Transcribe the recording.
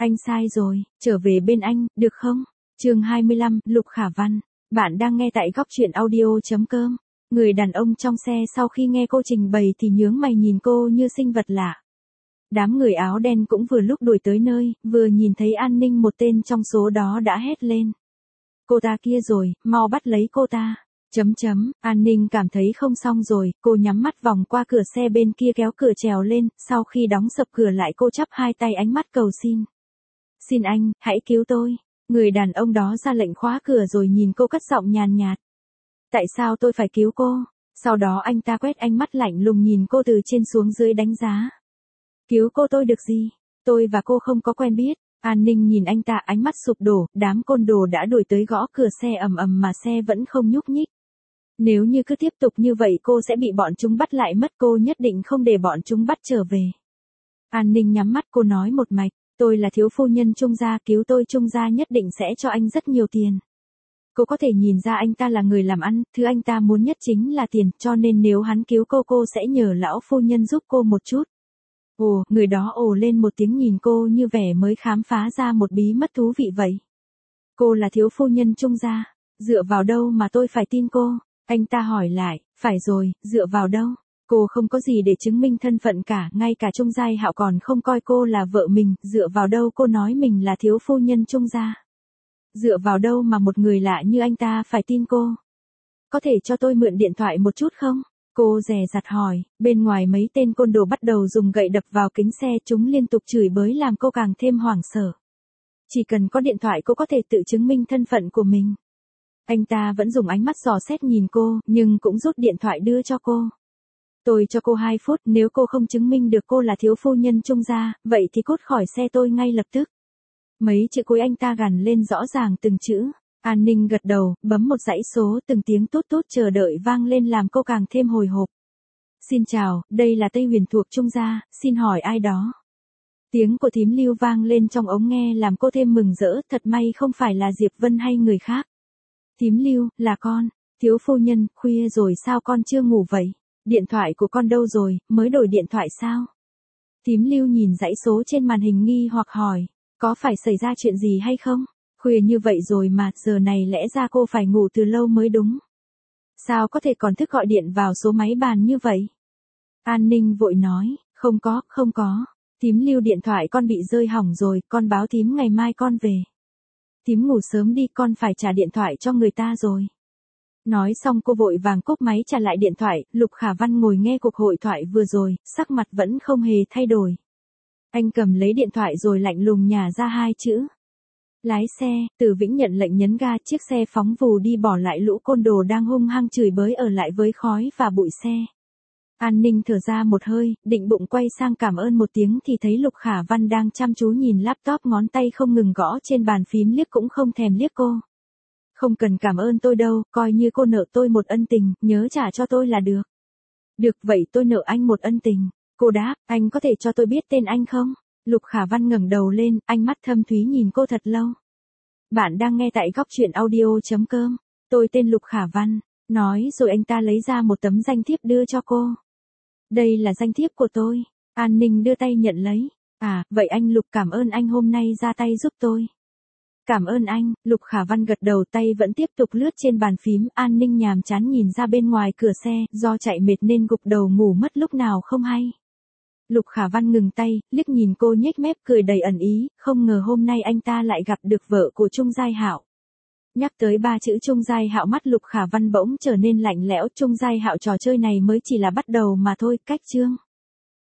Anh sai rồi, trở về bên anh, được không? Chương 25, Lục Khả Văn. Bạn đang nghe tại góc truyện audio.com. Người đàn ông trong xe sau khi nghe cô trình bày thì nhướng mày nhìn cô như sinh vật lạ. Đám người áo đen cũng vừa lúc đuổi tới nơi, vừa nhìn thấy An Ninh một tên trong số đó đã hét lên. Cô ta kia rồi, mau bắt lấy cô ta. An Ninh cảm thấy không xong rồi, cô nhắm mắt vòng qua cửa xe bên kia kéo cửa trèo lên, sau khi đóng sập cửa lại cô chắp hai tay ánh mắt cầu xin. Xin anh, hãy cứu tôi. Người đàn ông đó ra lệnh khóa cửa rồi nhìn cô cất giọng nhàn nhạt. Tại sao tôi phải cứu cô? Sau đó anh ta quét ánh mắt lạnh lùng nhìn cô từ trên xuống dưới đánh giá. Cứu cô tôi được gì? Tôi và cô không có quen biết. An Ninh nhìn anh ta ánh mắt sụp đổ, đám côn đồ đã đuổi tới gõ cửa xe ầm ầm mà xe vẫn không nhúc nhích. Nếu như cứ tiếp tục như vậy cô sẽ bị bọn chúng bắt lại mất, cô nhất định không để bọn chúng bắt trở về. An Ninh nhắm mắt, cô nói một mạch, tôi là thiếu phu nhân Trung gia, cứu tôi Trung gia nhất định sẽ cho anh rất nhiều tiền. Cô có thể nhìn ra anh ta là người làm ăn, thứ anh ta muốn nhất chính là tiền, cho nên nếu hắn cứu cô sẽ nhờ lão phu nhân giúp cô một chút. Ồ, người đó ồ lên một tiếng nhìn cô như vẻ mới khám phá ra một bí mật thú vị vậy. Cô là thiếu phu nhân Trung gia, dựa vào đâu mà tôi phải tin cô? Anh ta hỏi lại, phải rồi, dựa vào đâu? Cô không có gì để chứng minh thân phận cả, ngay cả Trung Giai Hạo còn không coi cô là vợ mình, dựa vào đâu cô nói mình là thiếu phu nhân Trung gia? Dựa vào đâu mà một người lạ như anh ta phải tin cô? Có thể cho tôi mượn điện thoại một chút không? Cô dè dặt hỏi, bên ngoài mấy tên côn đồ bắt đầu dùng gậy đập vào kính xe, chúng liên tục chửi bới làm cô càng thêm hoảng sợ. Chỉ cần có điện thoại cô có thể tự chứng minh thân phận của mình. Anh ta vẫn dùng ánh mắt dò xét nhìn cô, nhưng cũng rút điện thoại đưa cho cô. Tôi cho cô 2 phút, nếu cô không chứng minh được cô là thiếu phu nhân Trung gia, vậy thì cút khỏi xe tôi ngay lập tức. Mấy chữ cuối anh ta gằn lên rõ ràng từng chữ. An Ninh gật đầu, bấm một dãy số, từng tiếng tút tút chờ đợi vang lên làm cô càng thêm hồi hộp. Xin chào, đây là Tây Huyền thuộc Trung gia, xin hỏi ai đó? Tiếng của thím Lưu vang lên trong ống nghe làm cô thêm mừng rỡ, thật may không phải là Diệp Vân hay người khác. Thím Lưu, là con. Thiếu phu nhân, khuya rồi sao con chưa ngủ vậy? Điện thoại của con đâu rồi, mới đổi điện thoại sao? Thím Lưu nhìn dãy số trên màn hình nghi hoặc hỏi, có phải xảy ra chuyện gì hay không? Khuya như vậy rồi mà, giờ này lẽ ra cô phải ngủ từ lâu mới đúng. Sao có thể còn thức gọi điện vào số máy bàn như vậy? An Ninh vội nói, không có. Thím Lưu, điện thoại con bị rơi hỏng rồi, con báo thím ngày mai con về. Thím ngủ sớm đi, con phải trả điện thoại cho người ta rồi. Nói xong cô vội vàng cúp máy trả lại điện thoại, Lục Khả Văn ngồi nghe cuộc hội thoại vừa rồi, sắc mặt vẫn không hề thay đổi. Anh cầm lấy điện thoại rồi lạnh lùng nhả ra 2 chữ. Lái xe, Từ Vĩnh nhận lệnh nhấn ga, chiếc xe phóng vù đi bỏ lại lũ côn đồ đang hung hăng chửi bới ở lại với khói và bụi xe. An Ninh thở ra một hơi, định bụng quay sang cảm ơn một tiếng thì thấy Lục Khả Văn đang chăm chú nhìn laptop, ngón tay không ngừng gõ trên bàn phím, liếc cũng không thèm liếc cô. Không cần cảm ơn tôi đâu, coi như cô nợ tôi một ân tình, nhớ trả cho tôi là được. Được vậy tôi nợ anh một ân tình. Cô đáp, anh có thể cho tôi biết tên anh không? Lục Khả Văn ngẩng đầu lên, ánh mắt thâm thúy nhìn cô thật lâu. Bạn đang nghe tại góc truyện audio.com. Tôi tên Lục Khả Văn. Nói rồi anh ta lấy ra một tấm danh thiếp đưa cho cô. Đây là danh thiếp của tôi. An Ninh đưa tay nhận lấy. À, vậy anh Lục, cảm ơn anh hôm nay ra tay giúp tôi. Cảm ơn anh. Lục Khả Văn gật đầu, tay vẫn tiếp tục lướt trên bàn phím. An Ninh nhàm chán nhìn ra bên ngoài cửa xe, do chạy mệt nên gục đầu ngủ mất lúc nào không hay. Lục Khả Văn ngừng tay, liếc nhìn cô nhếch mép cười đầy ẩn ý, không ngờ hôm nay anh ta lại gặp được vợ của Trung Giai Hạo. Nhắc tới 3 chữ Trung Giai Hạo, mắt Lục Khả Văn bỗng trở nên lạnh lẽo. Trung Giai Hạo, trò chơi này mới chỉ là bắt đầu mà thôi. Cách chương